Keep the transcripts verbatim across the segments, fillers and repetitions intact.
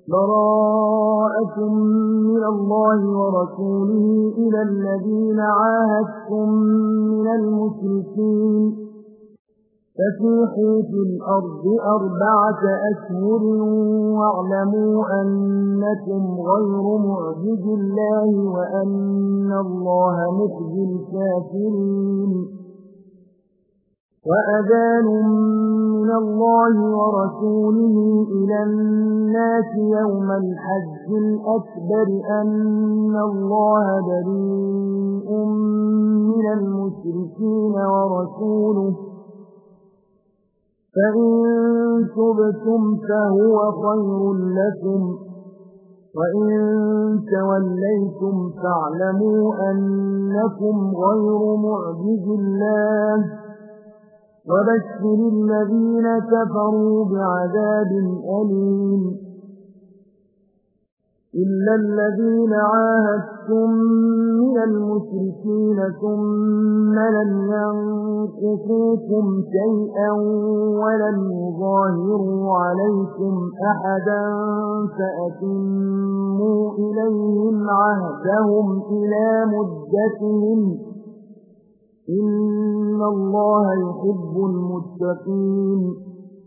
براءة من الله ورسوله إلى الذين عاهدتم من المشركين فسيحوا في الأرض أربعة أشهر واعلموا أنكم غير معجز الله وأن الله مخزي الكافرين وأذان من الله ورسوله إلى الناس يوم الحج الأكبر أن الله بريء من المشركين ورسوله فإن تبتم فهو خير لكم وإن توليتم فاعلموا أنكم غير معجز الله وبشر الذين كفروا بعذاب أليم إلا الذين عاهدتم من المشركين ثم لم ينقصوكم شيئا ولم يظاهروا عليكم أحدا فأتموا إليهم عهدهم إلى مدتهم إن الله يحب المتقين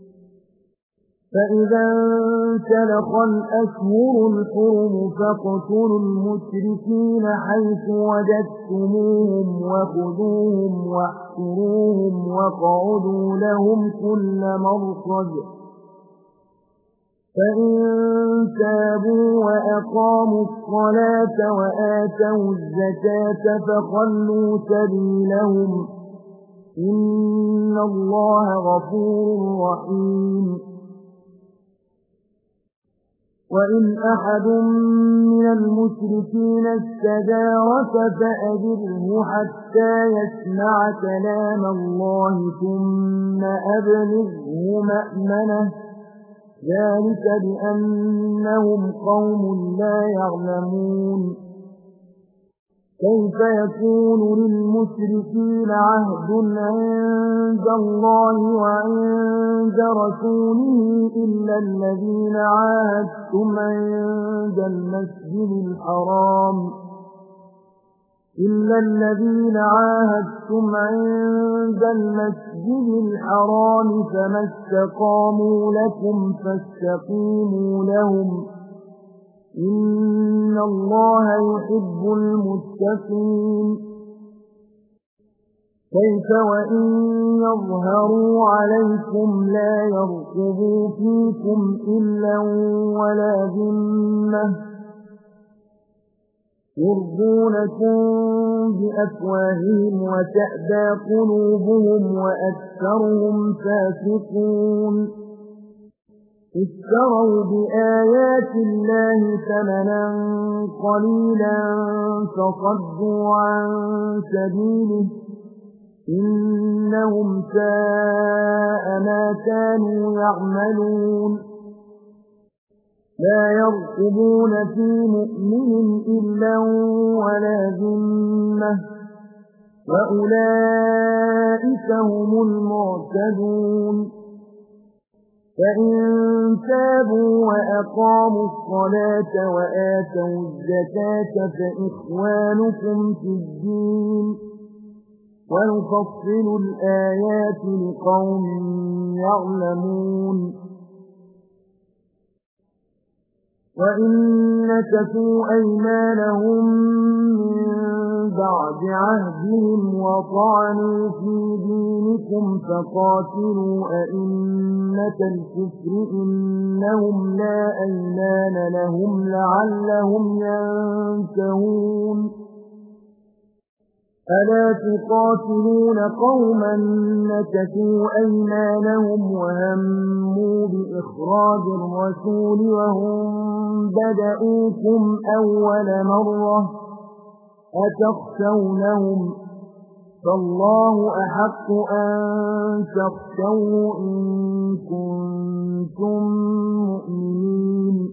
فإذا انسلخ الأشهر الحرم فاقتلوا المشركين حيث وجدتموهم وخذوهم واحصروهم واقعدوا لهم كل مرصد فإن تابوا وأقاموا الصلاة وآتوا الزكاة فخلوا سبيلهم إن الله غفور رحيم وإن أحد من المشركين استجارك فأجره حتى يسمع كلام الله ثم أبلغه مأمنه ذلك بأنهم قوم لا يعلمون كيف يكون للمشركين عهد عند الله وعند رسوله إلا الذين عاهدتم عند المسجد الحرام إلا الذين عاهدتم عند المسجد الحرام فما استقاموا لكم فاستقيموا لهم إن الله يحب المتقين كيف وإن يظهروا عليكم لا يرقبوا فيكم إلا ولا ذمة يرضونكم بأفواههم وتأبى قلوبهم وأكثرهم فاسقون اشتروا بآيات الله ثمنا قليلا فصدوا عن سبيله إنهم ساء ما كانوا يعملون لا يرقبون في مؤمن إلا ولا ذمة وأولئك هم المعتدون فإن تابوا وأقاموا الصلاة وآتوا الزكاة فإخوانكم في الدين ونفصل الآيات لقوم يعلمون وإن نكثوا أيمانهم من بعد عهدهم وطعنوا في دينكم فقاتلوا أئمة الكفر إنهم لا أيمان لهم لعلهم ينتهون ألا تقاتلون قوما نكثوا أيمانهم وهموا بإخراج الرسول وهم بدأوكم أول مرة أتخشونهم فالله أحق أن تخشوه إن كنتم مؤمنين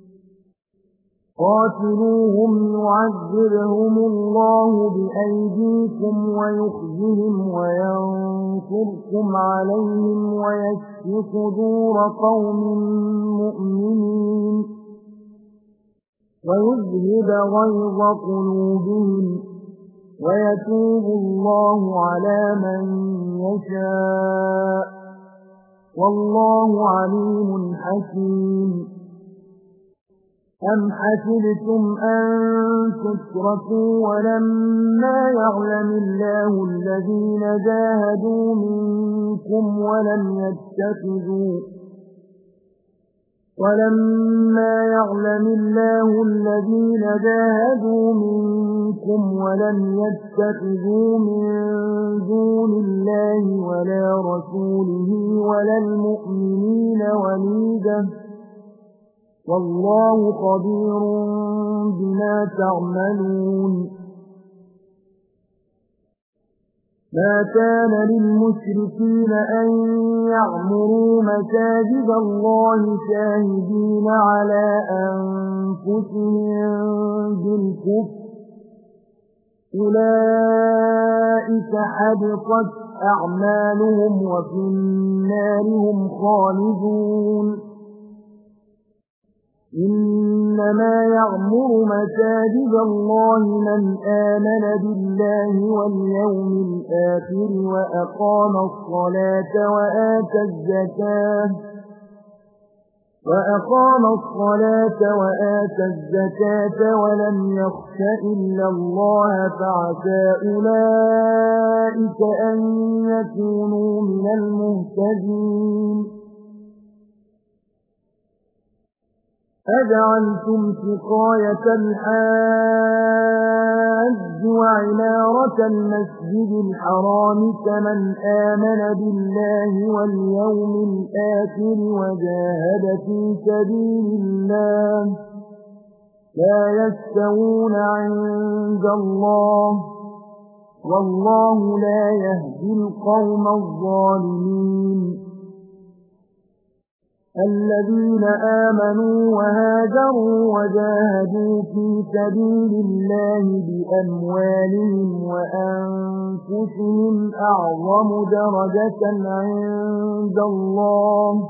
قاتلوهم يعذبهم الله بأيديكم ويخزهم وينصركم عليهم ويشف صدور قوم مؤمنين ويذهب غيظ قلوبهم ويتوب الله على من يشاء والله عليم حكيم أم حسبتم أن تتركوا ولما يعلم الله الذين جاهدوا منكم ولم يتخذوا ولما يعلم الله الذين جاهدوا منكم ولم يتخذوا من دون الله ولا رسوله ولا المؤمنين وليجة والله خبير بما تعملون ما كان للمشركين أن يعمروا مساجد الله شاهدين على أنفسهم بالكفر أولئك حبطت أعمالهم وفي النار هم خالدون إنما يعمر مساجد الله من آمن بالله واليوم الآخر وأقام الصلاة وآتى الزكاة وأقام الصلاة وآتى الزكاة ولم يخش إلا الله فعسى أولئك أن يكونوا من المهتدين أجعلتم سقاية الحاج وعمارة المسجد الحرام كمن آمن بالله واليوم الآخر وجاهد في سبيل الله لا يستوون عند الله والله لا يهدي القوم الظالمين الذين آمنوا وهاجروا وجاهدوا في سبيل الله بأموالهم وأنفسهم أعظم درجة عند الله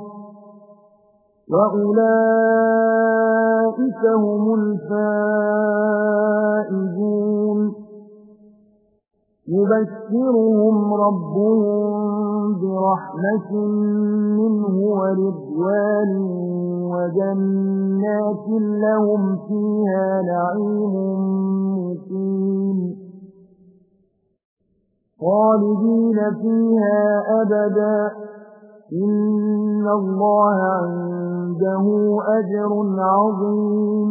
وأولئك هم الفائزون يبشرهم ربهم برحمة منه ورضوان وجنات لهم فيها نعيم مقيم خالدين فيها أبدا إن الله عنده أجر عظيم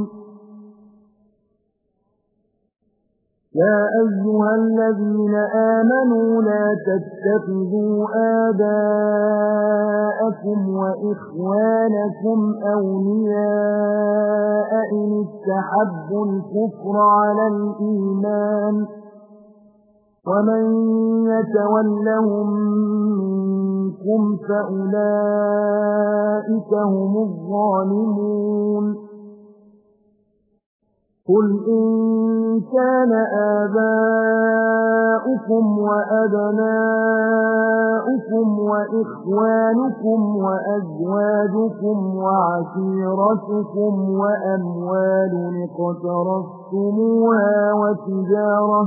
يا أيها الذين آمنوا لا تتخذوا آباءكم وإخوانكم أولياء إن استحبوا الكفر على الإيمان ومن يتولهم منكم فأولئك هم الظالمون قل إن كان آباؤكم وأبناؤكم وإخوانكم وأزواجكم وعشيرتكم وأموال اقترفتموها وتجارة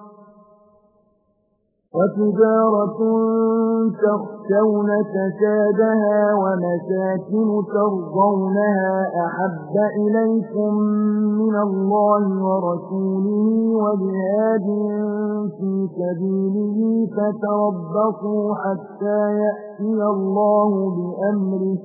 وتجارة تخشون كسادها ومساكن ترضونها أحب إليكم من الله ورسوله وجهاد في سبيله فتربصوا حتى يأتي الله بأمره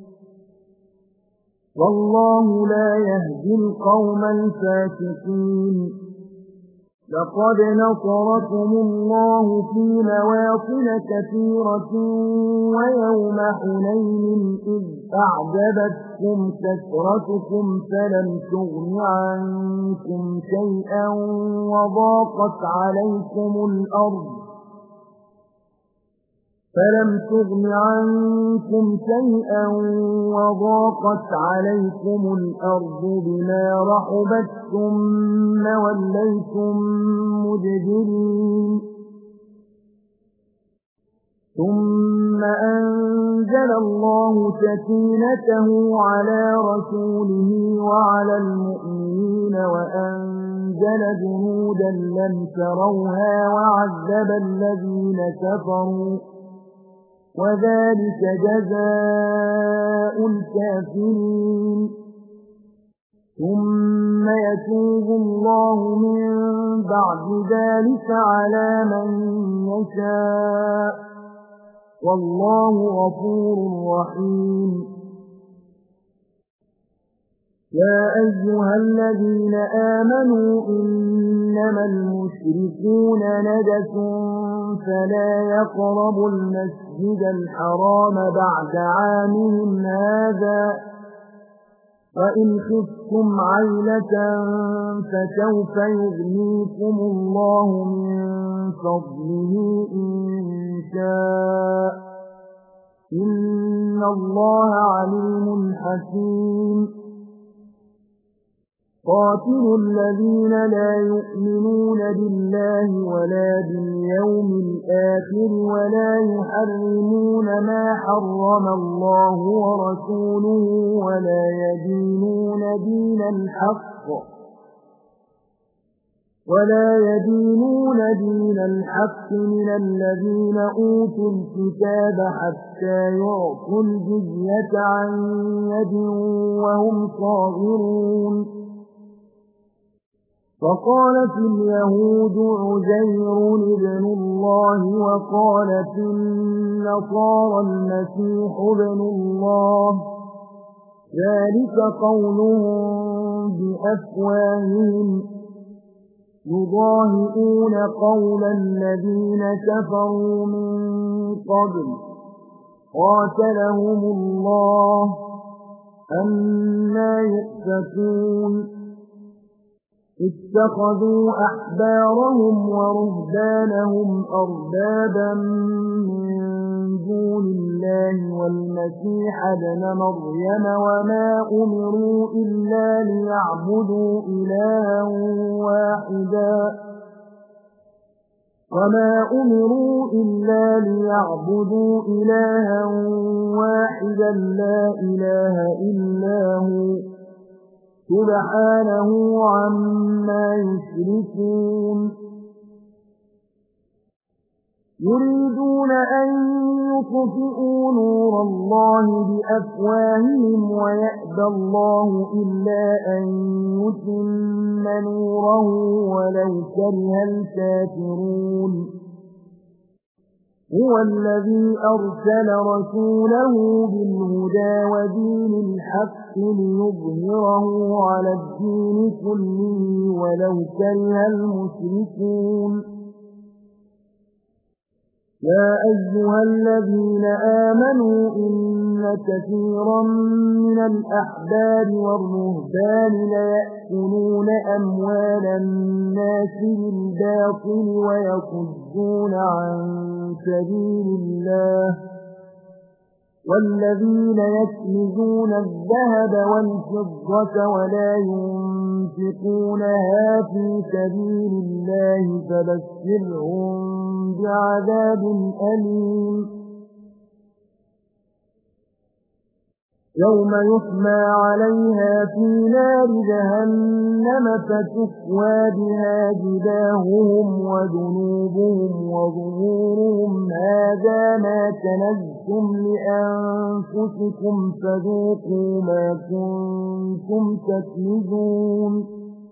والله لا يهدي القوم الفاسقين لقد نصركم الله في مواطن كثيرة ويوم حنين إذ أعجبتكم كثرتكم فلم تغن عنكم شيئا وضاقت عليكم الأرض فلم تغن عنكم شيئا وضاقت عليكم الأرض بما رحبت ثم وليتم مدبرين ثم أنزل الله سكينته على رسوله وعلى المؤمنين وأنزل جنودا لم تروها وعذب الذين كفروا وذلك جزاء الكافرين ثم يتوب الله من بعد ذلك على من يشاء والله غفور رحيم يا أيها الذين آمنوا إنما المشركون نجس فلا يقربوا المسجد الحرام بعد عامهم هذا وإن خفتم عيلة فسوف يغنيكم الله من فضله إن شاء إن الله عليم حكيم قاتلوا الذين لا يؤمنون بالله ولا باليوم الآخر ولا يحرمون ما حرم الله ورسوله ولا يدينون دين الحق ولا يدينون دين الحق من الذين أوتوا الكتاب حتى يعطوا الجزية عن يد وهم صاغرون فقالت اليهود عزير ابن الله وقالت النصارى المسيح ابن الله ذلك قولهم بأفواههم يضاهئون قول الذين كفروا من قبل قاتلهم الله أنى يؤفكون اتخذوا أحبارهم ورهبانهم أربابا من دون الله والمسيح ابن مريم وما أمروا إلا ليعبدوا إلها واحدا وما أمروا إلا ليعبدوا إلها واحدا لا إله إلا هو سبحانه عما يشركون يريدون أن يطفئوا نور الله بأفواههم ويأبى الله إلا أن يتم نوره ولو كره الكافرون هو الذي أرسل رسوله بالهدى ودين الحق ليظهره على الدين كله ولو كره المشركون يا أيها الذين آمنوا إن كثيرا من الأحبار والرهبان ليأكلون أموال الناس بالباطل ويصدون عن سبيل الله والذين يكنزون الذهب والفضة ولا ينفقونها في سبيل الله فبشرهم بعذاب أليم يوم يحمى عليها في نار جهنم فتكوى بها جباههم وجنوبهم وظهورهم هذا ما كنزتم لأنفسكم فذوقوا ما كنتم تكنزون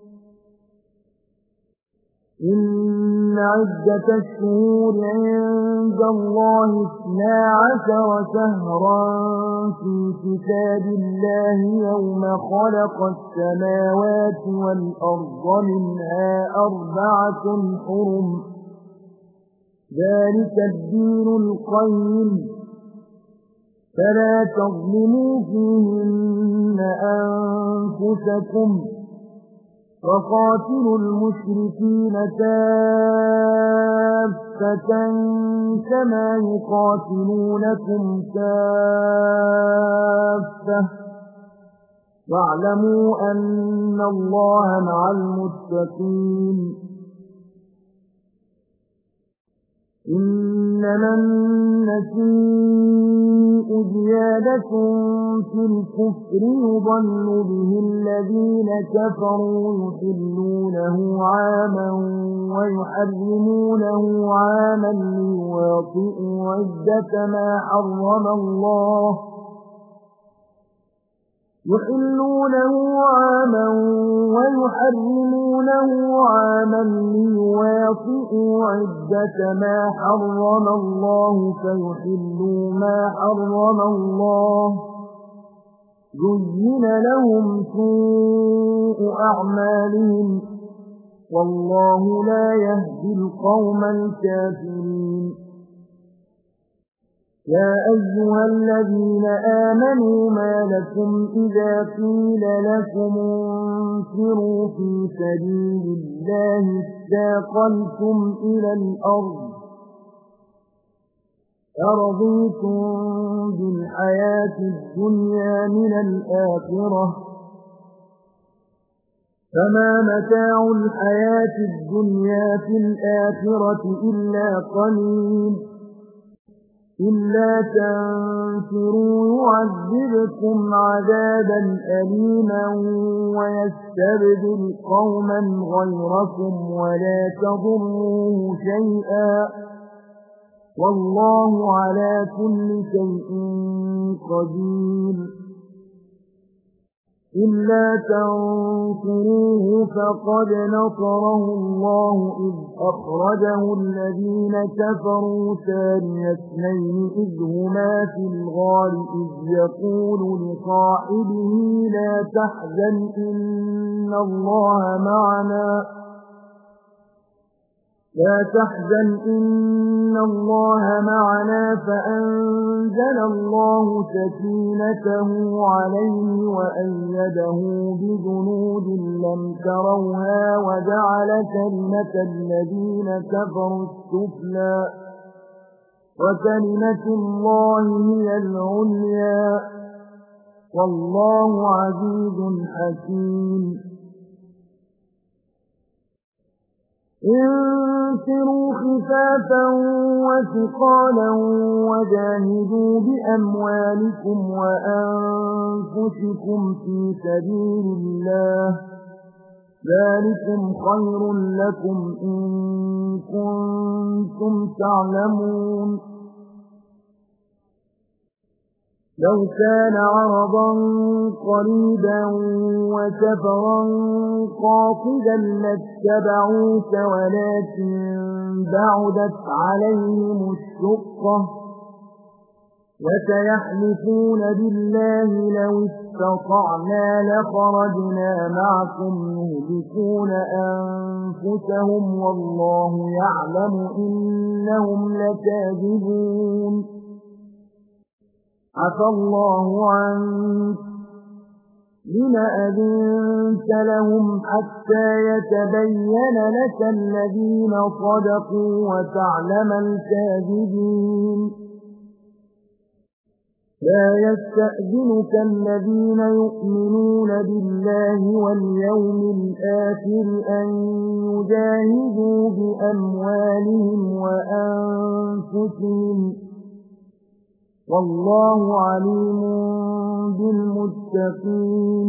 إن عدة الشهور عند الله اثنا عشر شهرا في كتاب الله يوم خلق السماوات والأرض منها أربعة حرم ذلك الدين القيم فلا تظلموا فيهن أنفسكم وقاتلوا المشركين كافة كما يقاتلونكم كافة واعلموا أن الله مع المتقين إنما النسيء زيادة في الكفر يضل به الذين كفروا يحلونه عاما ويحرمونه عاما ليواطئوا عدة ما حرم الله يحلونه عاما ويحرمونه عاما ليواطئوا عدة ما حرم الله فيحلوا ما حرم الله زين لهم سوء أعمالهم والله لا يهدي القوم الكافرين يا أيها الذين آمنوا ما لكم إذا قيل لكم انفروا في سبيل الله اثاقلتم إلى الأرض أرضيتم بالحياة الدنيا من الآخرة فما متاع الحياة الدنيا في الآخرة إلا قليل إلا تنفروا يعذبكم عذابا أليما ويستبدل قوما غيركم ولا تضروه شيئا والله على كل شيء قدير إلا تنصروه فقد نصره الله إذ أخرجه الذين كفروا ثاني اثنين إذ هما في الغار إذ يقول لصاحبه لا تحزن إن الله معنا لا تحزن إن الله معنا فأنزل الله سكينته عليه وأيده بجنود لم تروها وجعل كلمة الذين كفروا السفلى وكلمة الله هي العليا والله عزيز حكيم انفروا خفافا وثقالا وجاهدوا بأموالكم وأنفسكم في سبيل الله ذلكم خير لكم إن كنتم تعلمون لو كان عرضا قريبا وسفرا قاصدا لاتبعوك ولكن بعدت عليهم الشقة وسيحلفون بالله لو استطعنا لخرجنا معكم يهلكون أنفسهم والله يعلم إنهم لكاذبون عفى الله عنك لما أذنت لهم حتى يتبين لك الذين صدقوا وتعلم الكاذبين لا يستأذنك الذين يؤمنون بالله واليوم الآخر أن يجاهدوا بأموالهم وأنفسهم والله عليم بالمتقين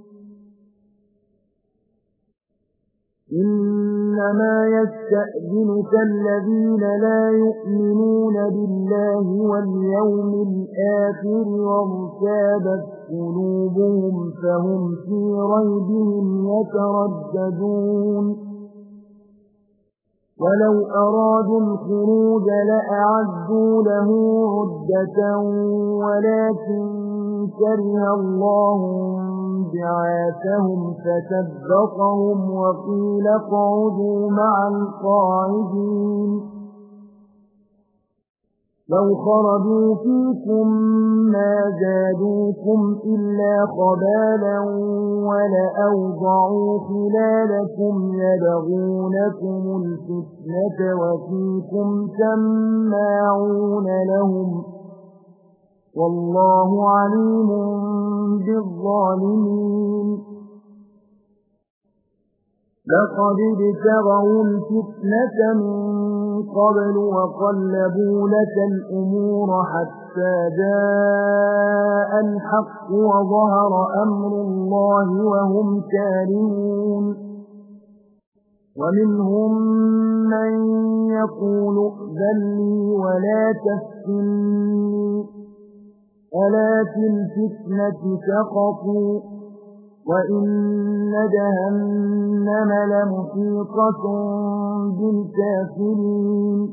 إنما يستأذنك الذين لا يؤمنون بالله واليوم الآخر وارتابت قلوبهم فهم في ريبهم يترددون ولو أرادوا الخروج لأعدوا له عدة ولكن كره الله بعاثهم فثبطهم وقيل اقعدوا مع القاعدين لو خرجوا فيكم ما زادوكم إلا خبالا ولأوضعوا خلالكم يبغونكم الفتنة وفيكم سماعون لهم والله عليم بالظالمين لقد ابتغوا الفتنة من قبل وقلبوا لك الأمور حتى جاء الحق وظهر أمر الله وهم كارهون ومنهم من يقول ائذن لي ولا تفتني ألا في الفتنة سقطوا وإن جهنم لمحيطة بالكافرين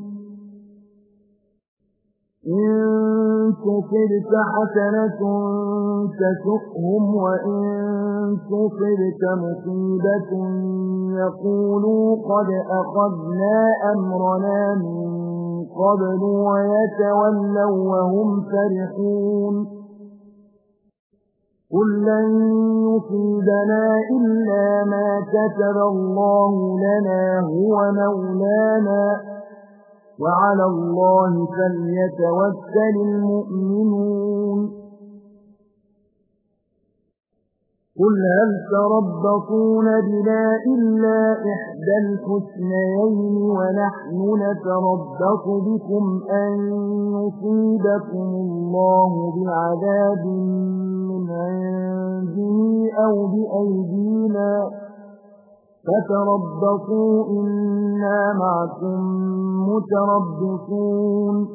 إن تصبك حسنة تسؤهم وإن تصبك مصيبة يقولوا قد أخذنا أمرنا من قبل ويتولوا وهم فرحون قل لن يصيبنا إلا ما كتب الله لنا هو مولانا وعلى الله فليتوكل المؤمنون قل هل تربصون بنا إلا إحدى الحسنيين ونحن نتربص بكم أن يصيبكم الله بعذاب من عنده أو بأيدينا فتربصوا إنا معكم متربصون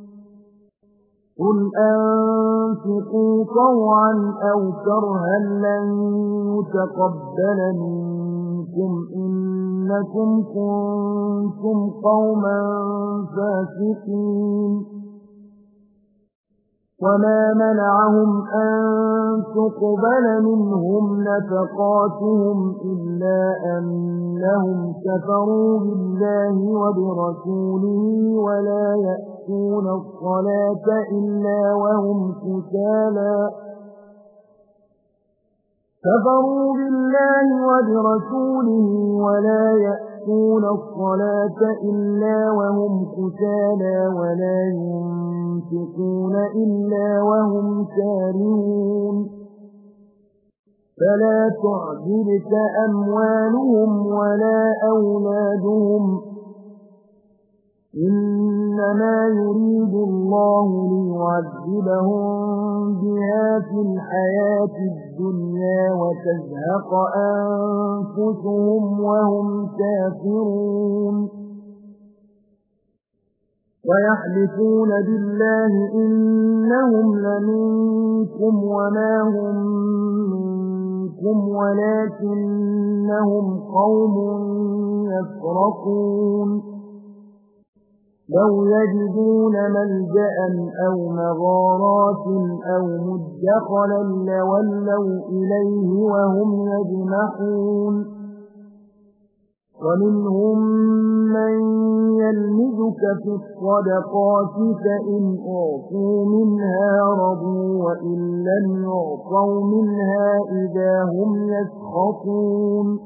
قل أنفقوا طوعا أو كرها لن يتقبل منكم إنكم كنتم قوما فاسقين وما منعهم أن تقبل منهم نفقاتهم إلا أنهم كفروا بالله وبرسوله ولا يأتون الصلاة إلا وهم كسالى كفروا بالله وبرسوله ولا يأتون الصلاة إلا وهم كسالى ولا ينفقون إلا وهم كارهون فلا تعجبك أموالهم ولا أولادهم إنما يريد الله ليعذبهم بها في الحياة الدنيا وتزهق أنفسهم وهم كافرون ويحلفون بالله إنهم لمنكم وما هم منكم ولكنهم قوم يفرقون لو يجدون ملجأ أو مغارات أو مدخلا لولوا إليه وهم يجمحون ومنهم من يلمزك في الصدقات فإن أعطوا منها رضوا وإن لم يعطوا منها إذا هم يسخطون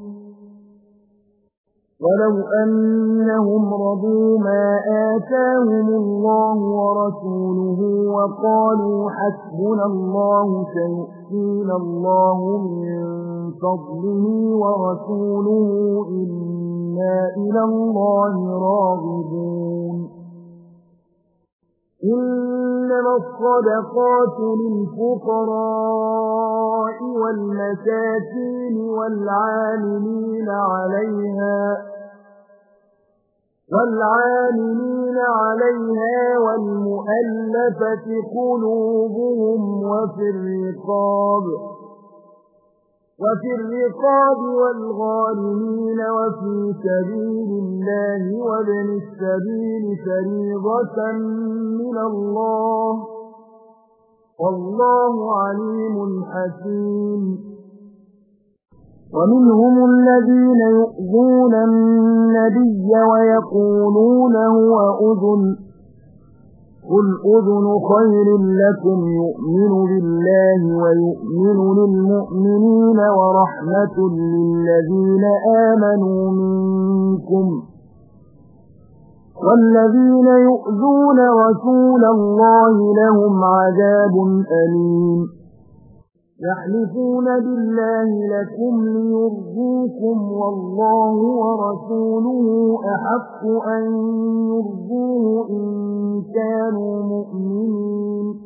ولو أنهم رضوا ما آتاهم الله ورسوله وقالوا حسبنا الله سيؤتينا الله من فضله ورسوله إنا إلى الله راغبون إنما الصدقات للفقراء والمساكين والعاملين عليها والعاملين عليها والمؤلفة قلوبهم وفي الرقاب وفي الرقاب والغارمين وفي سبيل الله وابن السبيل فريضة من الله والله عليم حكيم ومنهم الذين يؤذون النبي ويقولون هو أذن قل أذن خير لكم يؤمن بالله ويؤمن للمؤمنين ورحمة للذين آمنوا منكم والذين يؤذون رسول الله لهم عذاب أليم يحلفون بالله لكم ليرضوكم والله ورسوله أحق أن يرضوه إن كانوا مؤمنين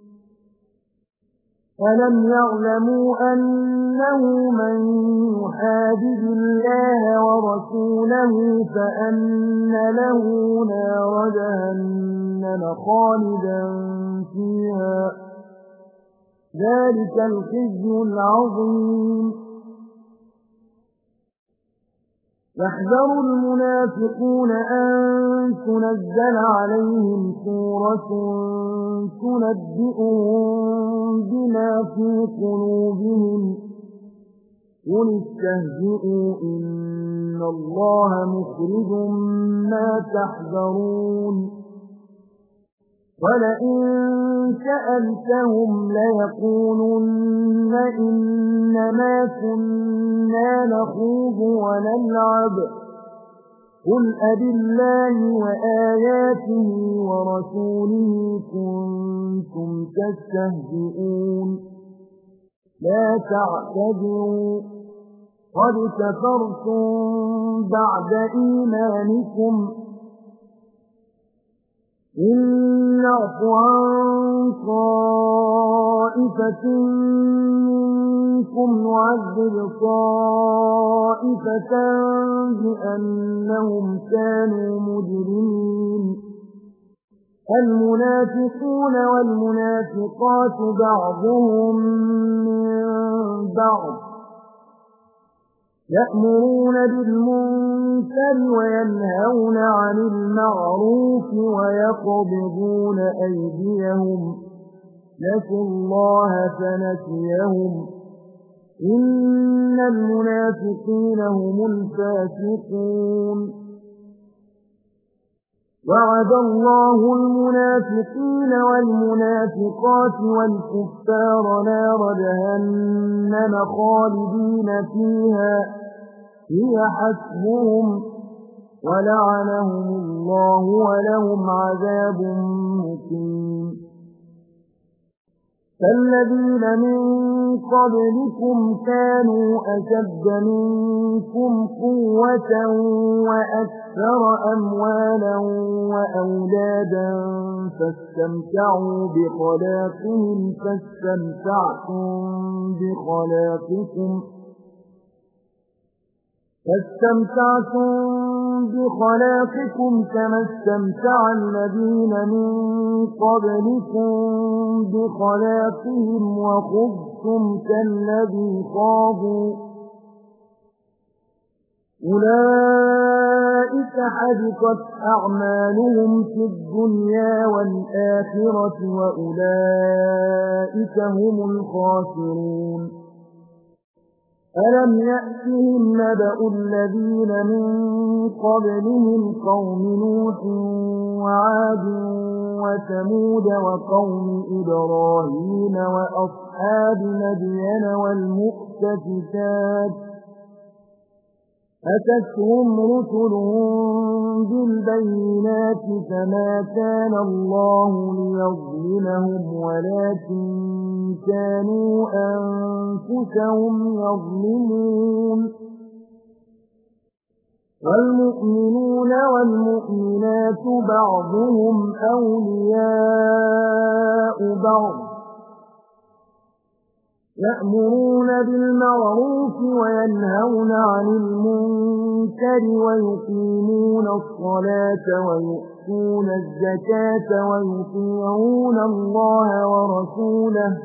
ألم يعلموا أنه من يحادد الله ورسوله فأن له نار جهنم خالدا فيها ذلك الخزي العظيم يحذر المنافقون أن تنزل عليهم سورة تنبئهم بما في قلوبهم قل استهزئوا إن الله مخرج ما تحذرون ولئن سألتهم ليقولن إنما كنا نخوض ونلعب قل أبالله وآياته ورسوله كنتم تستهزئون لا تعتذروا قد كفرتم بعد إيمانكم إن نعف عن طائفة منكم نعذب طائفة بأنهم كانوا مجرمين المنافقون والمنافقات بعضهم من بعض يأمرون بالمنكر وينهون عن المعروف ويقبضون أيديهم نسوا الله فنسيهم إن المنافقين هم الفاسقون وعد الله المنافقين والمنافقات والكفار نار جهنم خالدين فيها هي حسبهم ولعنهم الله ولهم عذاب مقيم فالذين من قبلكم كانوا أشد منكم قوة وأكثر أموالا وأولادا فاستمتعوا بخلاقهم فاستمتعتم بخلاقكم فاستمتعتم بخلاقكم كما استمتع الذين من قبلكم بخلاقهم وخذتم كالذي خاضوا أولئك حبطت أعمالهم في الدنيا والآخرة وأولئك هم الخاسرون ألم يأتهم نبأ الذين من قبلهم قوم نوح وعاد وثمود وقوم إبراهيم وأصحاب مدين والمؤتفكات أتتهم رسلهم بالبينات فما كان الله ليظلمهم ولكن كانوا أنفسهم يظلمون والمؤمنون والمؤمنات بعضهم أولياء بعض يأمرون بالمعروف وينهون عن المنكر ويقيمون الصلاة ويؤتون الزكاة ويطيعون الله ورسوله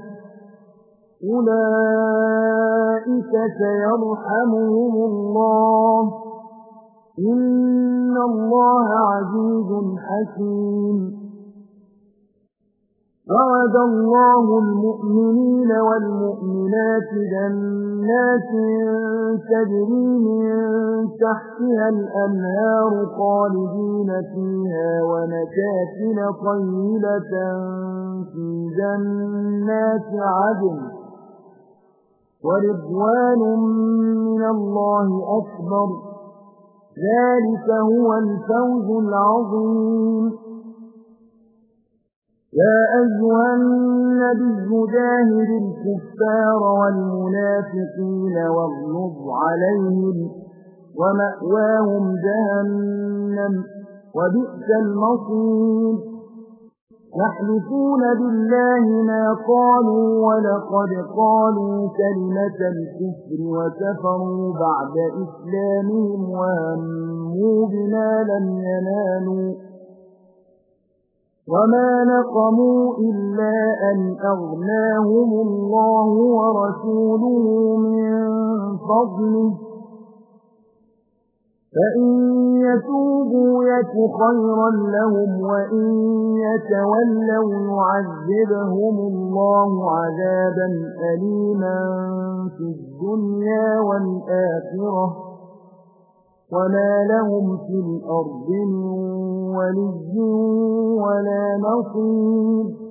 أولئك سيرحمهم الله إن الله عزيز حكيم وعد الله المؤمنين والمؤمنات جنات تجري من تحتها الأنهار خالدين فيها ومساكن طيبة في جنات عدن ورضوان من الله أكبر ذلك هو الفوز العظيم يا أيها النبي جاهد الكفار والمنافقين واغلظ عليهم ومأواهم جهنم وبئس المصير يحلفون بالله ما قالوا ولقد قالوا كلمة الكفر وكفروا بعد إسلامهم وهموا بما لم ينالوا وما نقموا إلا أن أغناهم الله ورسوله من فضله فإن يتوبوا يك خيرا لهم وإن يتولوا يعذبهم الله عذابا أليما في الدنيا والآخرة وما لهم في الأرض من ولي ولا نصير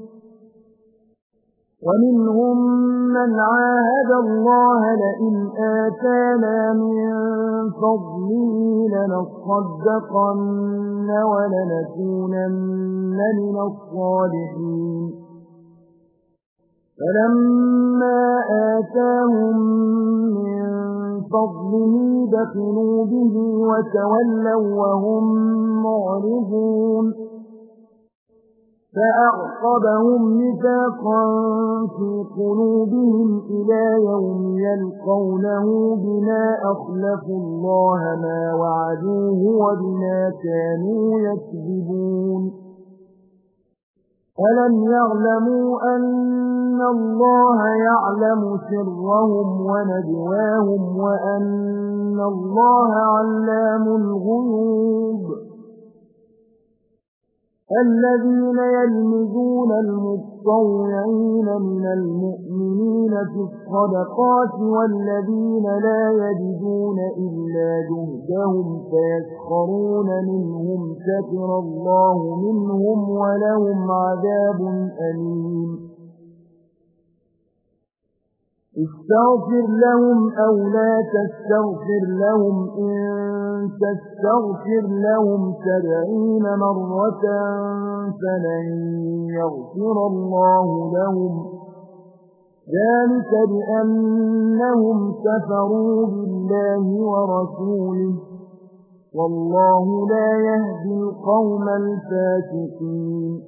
ومنهم من عاهد الله لئن آتانا من فضله لنصدقن ولنكونن من الصالحين فلما آتاهم من فضله بخلوا به وتولوا وهم معرضون فأعقبهم نفاقا في قلوبهم إلى يوم يلقونه بما أخلفوا الله ما وعدوه وبما كانوا يكذبون ألم يعلموا أن الله يعلم سرهم ونجواهم وأن الله علام الغيوب الذين يلمزون المتطوعين من المؤمنين في الصدقات والذين لا يجدون إلا جهدهم فيسخرون منهم سخر الله منهم ولهم عذاب أليم استغفر لهم أو لا تستغفر لهم إن تستغفر لهم سبعين مرة فلن يغفر الله لهم ذلك بأنهم كفروا بالله ورسوله والله لا يهدي القوم الفاسقين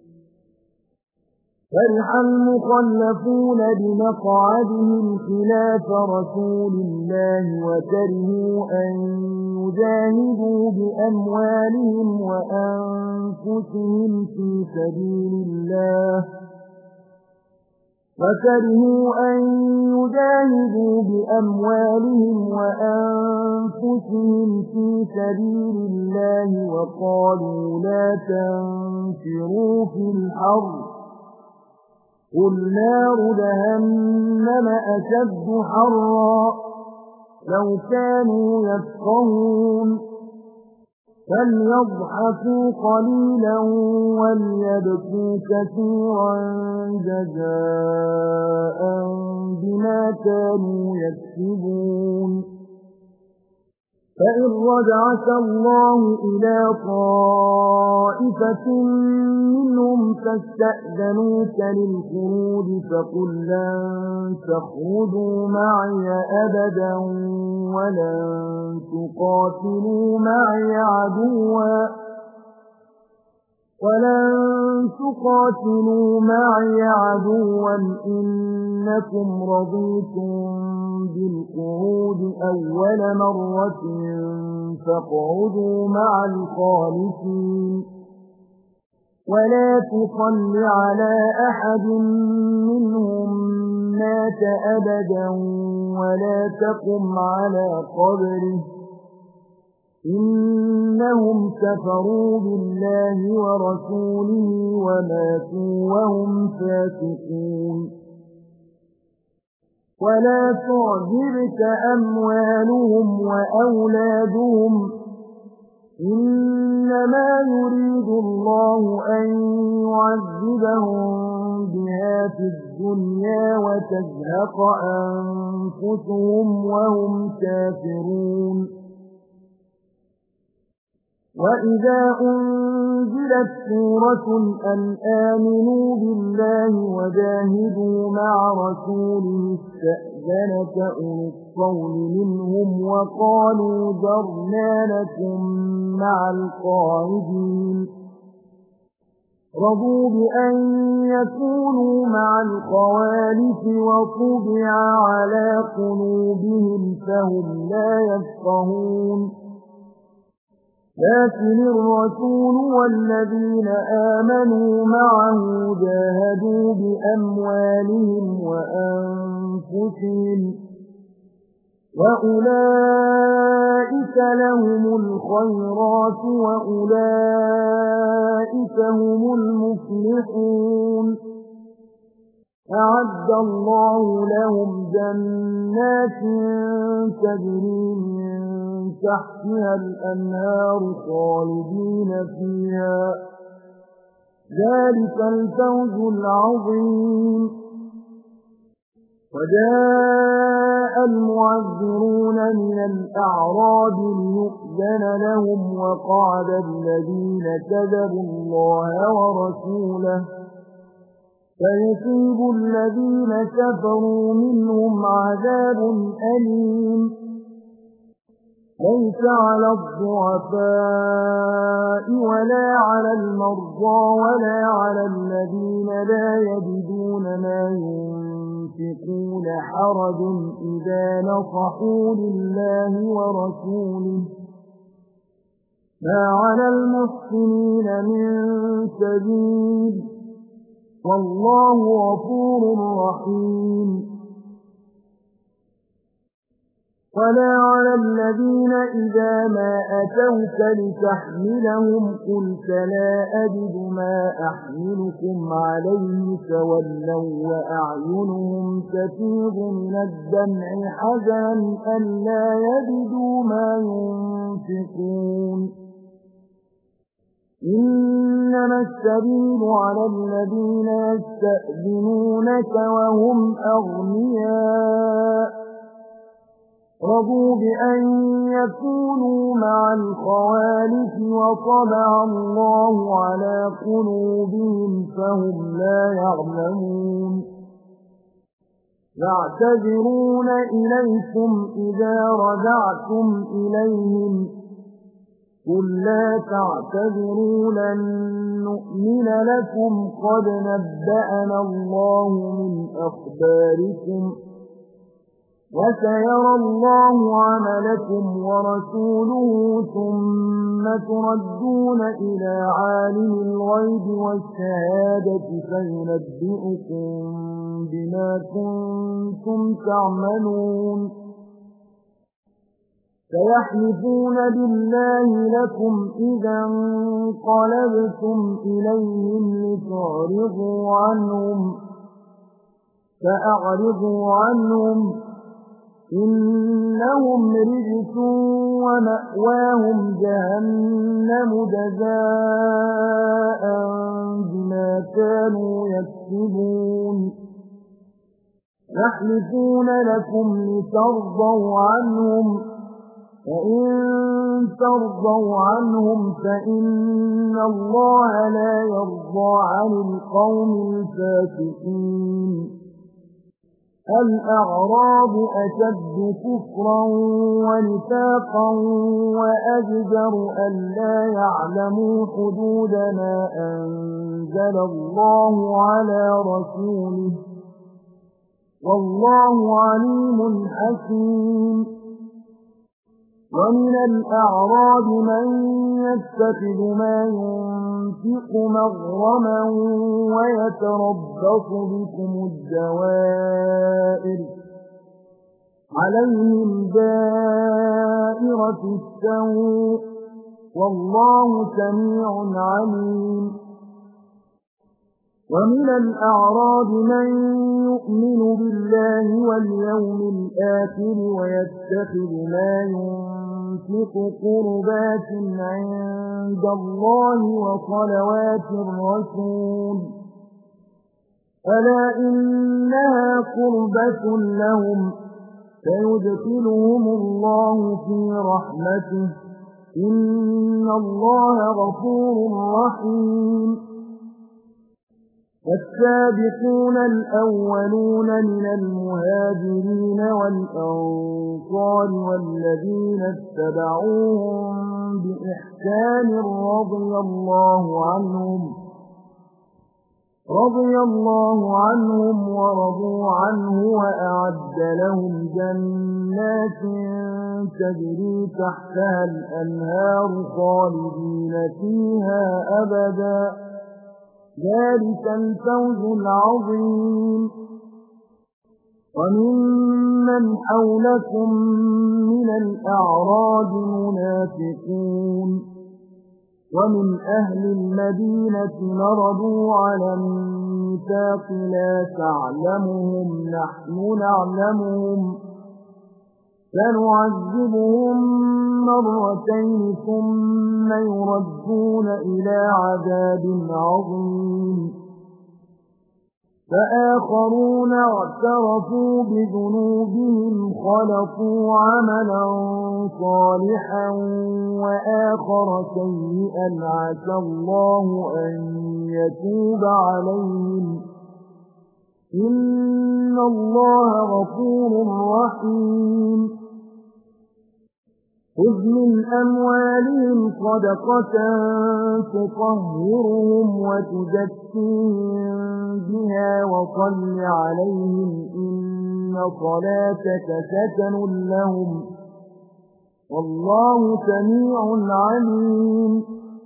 فرح المخلفون بمقعدهم خلاف رسول الله وكرهوا أن يجاهدوا بأموالهم وأنفسهم في سبيل الله وكرهوا أن يجاهدوا بأموالهم وأنفسهم في سبيل الله وقالوا لا تنفروا في الحرب قل نار جهنم أشد حرا لو كانوا يفقهون فليضحكوا قليلا وليبكوا كثيرا جزاء بما كانوا يكسبون فإن رجعك الله إلى طائفة منهم فاستأذنوك للخروج فقل لن تخرجوا معي أبدا ولن تقاتلوا معي عدوا ولن تقاتلوا معي عدوا إنكم رضيتم بالقعود أول مرة فاقعدوا مع الخالفين ولا تصل على أحد منهم مات أبدا ولا تقم على قبره إنهم كفروا بالله ورسوله وماتوا وهم فاسقون ولا تعجبك أموالهم وأولادهم إنما يريد الله أن يعذبهم بها في الدنيا وتزهق أنفسهم وهم كافرون وَإِذَا أُنزِلَتْ سُورَةٌ أَنْ آمِنُوا بِاللَّهِ وَجَاهِدُوا مَعَ رَسُولِهِ اسْتَأْذَنَكَ أُولُو الطَّوْلِ مِنْهُمْ وَقَالُوا ذَرْنَا نَكُن مَّعَ الْقَاعِدِينَ رَضُوا بِأَن يَكُونُوا مَعَ الْخَوَالِفِ وَطُبِعَ عَلَىٰ قُلُوبِهِمْ فَهُمْ لَا يَفْقَهُونَ لكن الرسول والذين آمنوا معه جاهدوا بأموالهم وأنفسهم وأولئك لهم الخيرات وأولئك هم المفلحون أعد الله لهم جنات تجري من تحتها الأنهار خالدين فيها ذلك الفوز العظيم وجاء المعذرون من الأعراب ليؤذن لهم وقعد الذين كذبوا الله ورسوله فيصيب الذين كفروا منهم عذاب أليم ليس على الضعفاء ولا على المرضى ولا على الذين لا يجدون ما ينفقون حرج إذا نصحوا لله ورسوله ما على المحسنين من سبيل والله غفور رحيم ولا على الذين إذا ما أتوك لتحملهم قلت لا أجد ما أحملكم عليه تولوا وأعينهم تفيض من الدمع حزنا ألا يجدوا ما ينفقون إنما السبيل على الذين يستأذنونك وهم أغنياء رضوا بأن يكونوا مع الخوالف وطبع الله على قلوبهم فهم لا يعلمون يعتذرون إليكم إذا رجعتم إليهم قل لا تعتذروا لن نؤمن لكم قد نبأنا الله من أخباركم وسيرى الله عملكم ورسوله ثم تردون إلى عالم الغيب والشهادة فينبئكم بما كنتم تعملون سيحلفون بالله لكم إذا انقلبتم إليهم لتعرضوا عنهم فأعرضوا عنهم إنهم رجس ومأواهم جهنم جزاء بما كانوا يكسبون يحلفون لكم لترضوا عنهم فإن ترضوا عنهم فإن الله لا يرضى عن القوم الفاسقين الأعراب أشد كفرا ونفاقا وأجدر ألا يعلموا حدود ما أنزل الله على رسوله والله عليم حكيم ومن الأعراب من يتخذ ما ينفق مغرما ويتربص بكم الدوائر عليهم دائرة السوء والله سميع عليم ومن الأعراب من يؤمن بالله واليوم الآخر ويتخذ ما ينفق قربات عند الله وصلوات الرسول ألا إنها قربة لهم سيدخلهم الله في رحمته إن الله غفور رحيم والسابقون الأولون من المهاجرين والأنصار والذين اتبعوهم بإحسان رضي الله عنهم رضي الله عنهم ورضوا عنه وأعد لهم جنات تجري تحتها الأنهار خالدين فيها أبدا ذلك الفوز العظيم وممن حولكم من الأعراب منافقون ومن أهل المدينة مردوا على النفاق لا تعلمهم نحن نعلمهم سنعذبهم مرتين ثم يردون إلى عذاب عظيم فآخرون اعترفوا بذنوبهم خلقوا عملا صالحا وآخر سيئا عسى الله أن يتوب عليهم إن الله غفور رحيم خذ من أموالهم صدقة تطهرهم وتزكيهم بها وصل عليهم إن صلاتك سكن لهم والله سميع عليم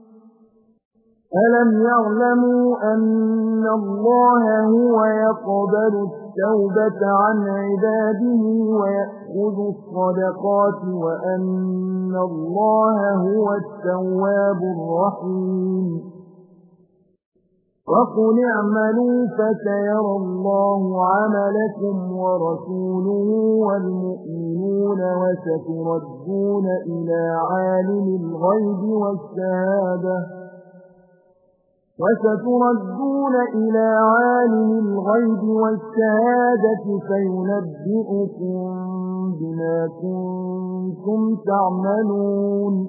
ألم يعلموا أن الله هو يقبل التوبة عن عباده ويأخذ الصدقات وأن الله هو التواب الرحيم وقل اعملوا فسيرى الله عملكم ورسوله والمؤمنون وستردون إلى عالم الغيب والشهادة وستردون إلى عالم الغيب والشهادة فينبئكم بما كنتم تعملون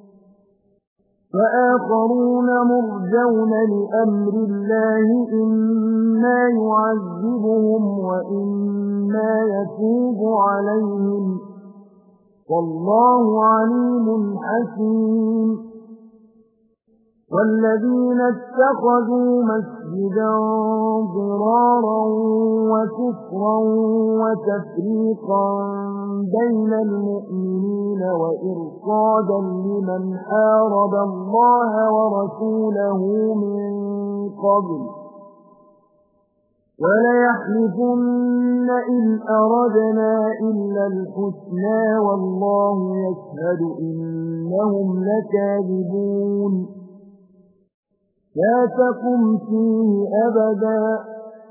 فآخرون مرجون لأمر الله إما يعذبهم وإما يتوب عليهم والله عليم حكيم والذين اتخذوا مسجدا ضرارا وكفرا وتفريقا بين المؤمنين وإرصادا لمن حارب الله ورسوله من قبل وليحلفن إن أردنا إلا الحسنى والله يشهد إنهم لكاذبون لا تقم فيه أبدا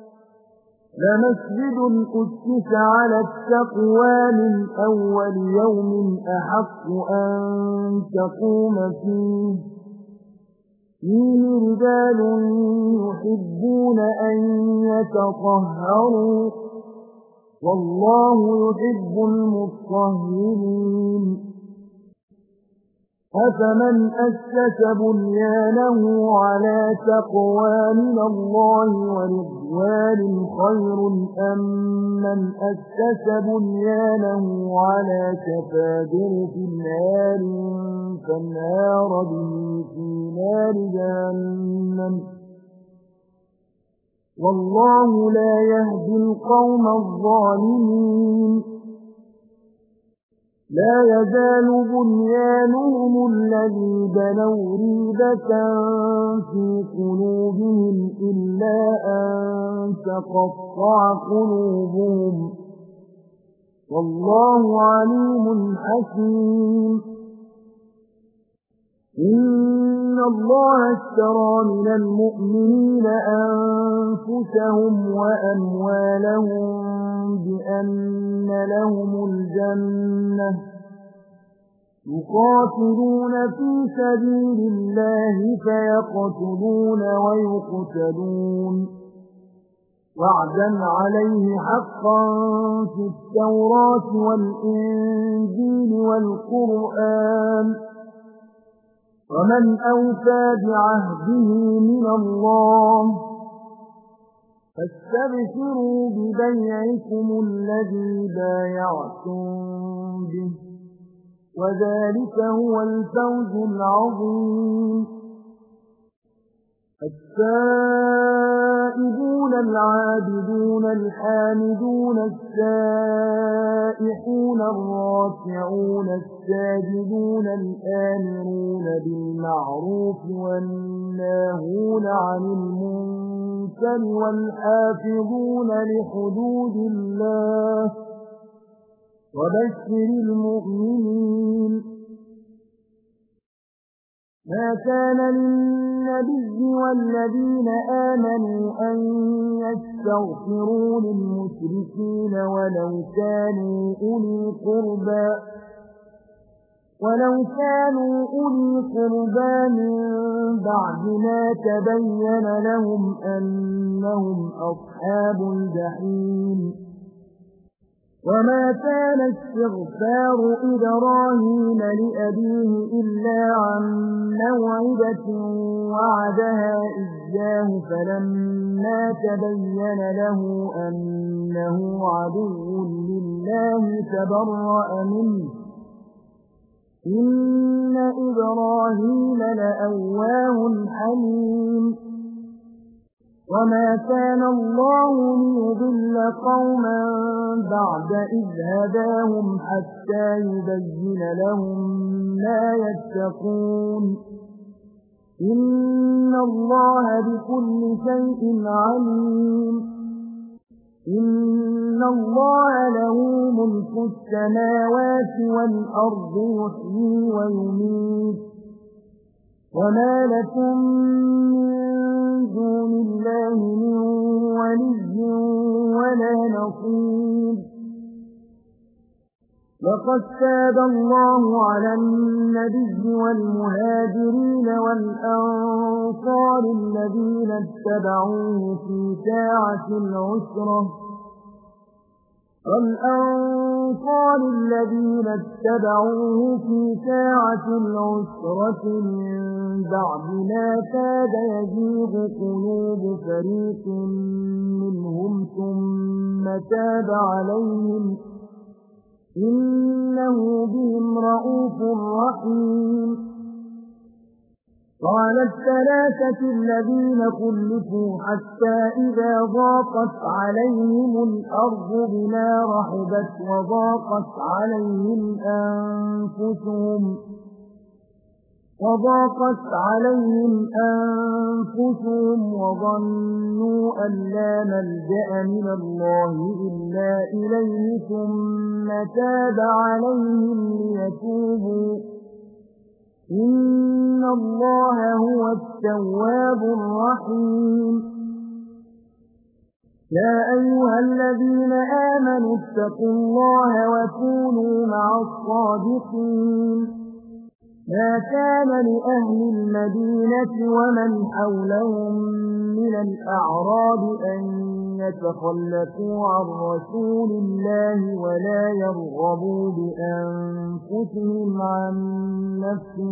لمسجد أسس على التقوى من أول يوم أحق أن تقوم فيه فيه رجال يحبون أن يتطهروا والله يحب المطهرين أفمن أسس بنيانه على تقوى من الله ورضوان خير أم من أسس بنيانه على شفا جرف نار فانهار به في نار جهنم والله لا يهدي القوم الظالمين لا يزال بنيانهم الذي بنوا ريبة في قلوبهم إلا أن تقطع قلوبهم والله عليم حكيم إن الله اشترى من المؤمنين أنفسهم وأموالهم بأن لهم الجنة يقاتلون في سبيل الله فيقتلون ويقتلون وعدا عليه حقا في التوراة والإنجيل والقرآن ومن أوفى بعهده من الله فاستبشروا ببيعكم الذي بايعتم به وذلك هو الفوز العظيم. التائبون العابدون الحامدون السائحون الراكعون الساجدون الآمرون بالمعروف والناهون عن المنكر والحافظون لحدود الله وبشر المؤمنين. ما كان للنبي والذين آمنوا أن يستغفروا للمشركين ولو كانوا أولي قربى ولو كانوا أولي قربى من بعد ما تبين لهم أنهم أصحاب الجحيم. وما كان استغفار إبراهيم لأبيه إلا عن موعدة وعدها إياه فلما تبين له أنه عدو لله تبرأ منه إن إبراهيم لأواه حليم. وما كان الله ليضل قوما بعد إذ هداهم حتى يبين لهم ما يتقون إن الله بكل شيء عليم. إن الله له ملك السماوات والأرض يحيي ويميت وما لكم من دون الله من ولي ولا نصير. لقد تاب الله على النبي والمهاجرين والأنصار الذين اتبعوه في ساعة العسرة والأنصار الذين اتبعوه في ساعة العسرة من بعد ما كاد يزيغ قلوب فريق منهم ثم تاب عليهم إنه بهم رءوف رحيم. قال الثلاثة الذين خلفوا حتى إذا ضاقت عليهم الأرض بما رحبت وضاقت عليهم أنفسهم وضاقت عليهم أنفسهم وظنوا أن لا ملجأ من الله إلا إليه ثم تاب عليهم ليتوبوا إن الله هو التواب الرحيم. يا أيها الذين آمنوا اتقوا الله وكونوا مع الصادقين. ما كان لأهل المدينة ومن حولهم من الأعراب أن يتخلفوا عن رسول الله ولا يرغبوا بأنفسهم عن نفسه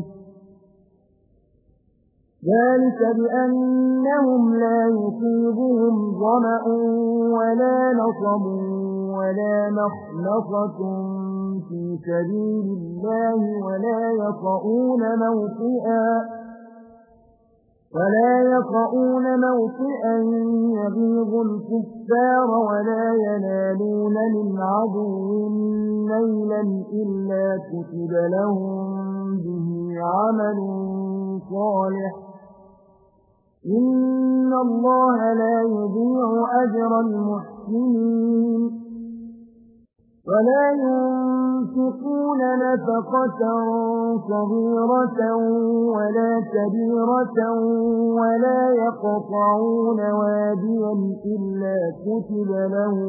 ذلك بأنهم لا يصيبهم ظمأ ولا نصب ولا مخنصة في سبيل الله ولا يطؤون موطئا ولا يطؤون موطئا يغيظ الكفار ولا ينالون من عدو نيلا إلا كتب لهم به عمل صالح إن الله لا يضيع أجر المحسنين. ولا ينفقون نفقة صغيرة ولا كبيرة ولا يقطعون واديا إلا كتب لهم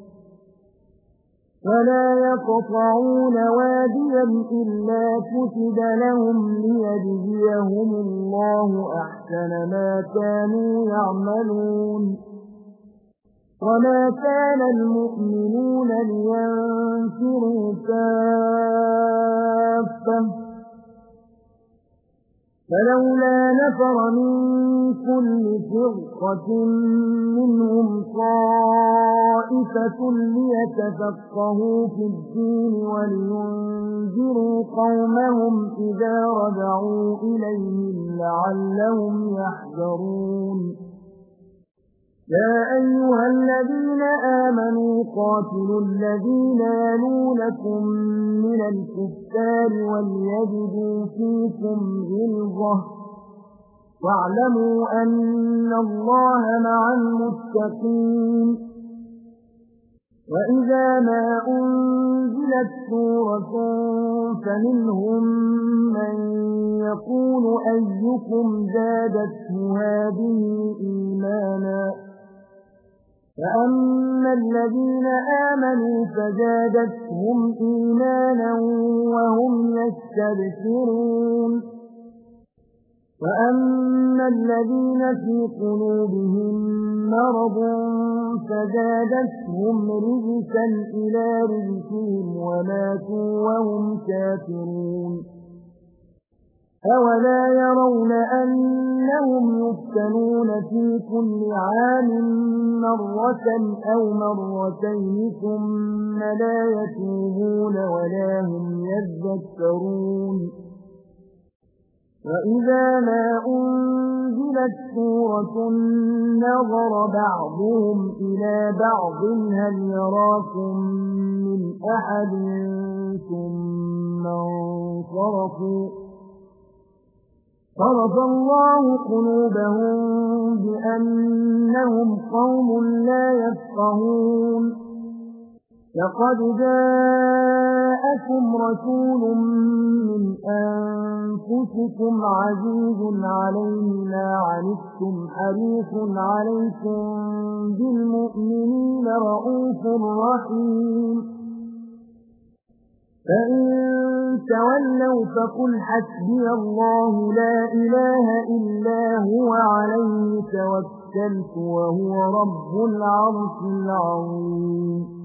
ولا يقطعون واديا إلا كتب لهم ليجزيهم الله أحسن ما كانوا يعملون. وما كان المؤمنون لينفروا كافة فلولا نفر من كل فرقة منهم طائفة ليتفقهوا في الدين ولينذروا قومهم إذا رجعوا إليهم لعلهم يحذرون يا أيها الذين آمنوا قاتلوا الذين يلونكم من الكفار وليجدوا فيكم غلظة واعلموا أن الله مع المتقين وإذا ما أنزلت سورة فمنهم من يقول أيكم زادته هذه إيمانا فأما الذين آمنوا فزادتهم إيمانا وهم يستبشرون وأما الذين في قلوبهم مرض فزادتهم رجسا إلى رجسهم وماتوا وهم كافرون أولا يرون أنهم يفتنون في كل عام مرة أو مرتين ثم لا يتوبون ولا هم يذكرون وإذا ما أنزلت سورة نظر بعضهم إلى بعض هل يراكم من أحد ثم انصرفوا صرف الله قلوبهم بأنهم قوم لا يفقهون لقد جاءكم رسول من أنفسكم عزيز عليه ما عنتم حريص عليكم بالمؤمنين رؤوف رحيم فإن تولوا فقل حسبي الله لا إله إلا هو عليه توكلت وهو رب العرش العظيم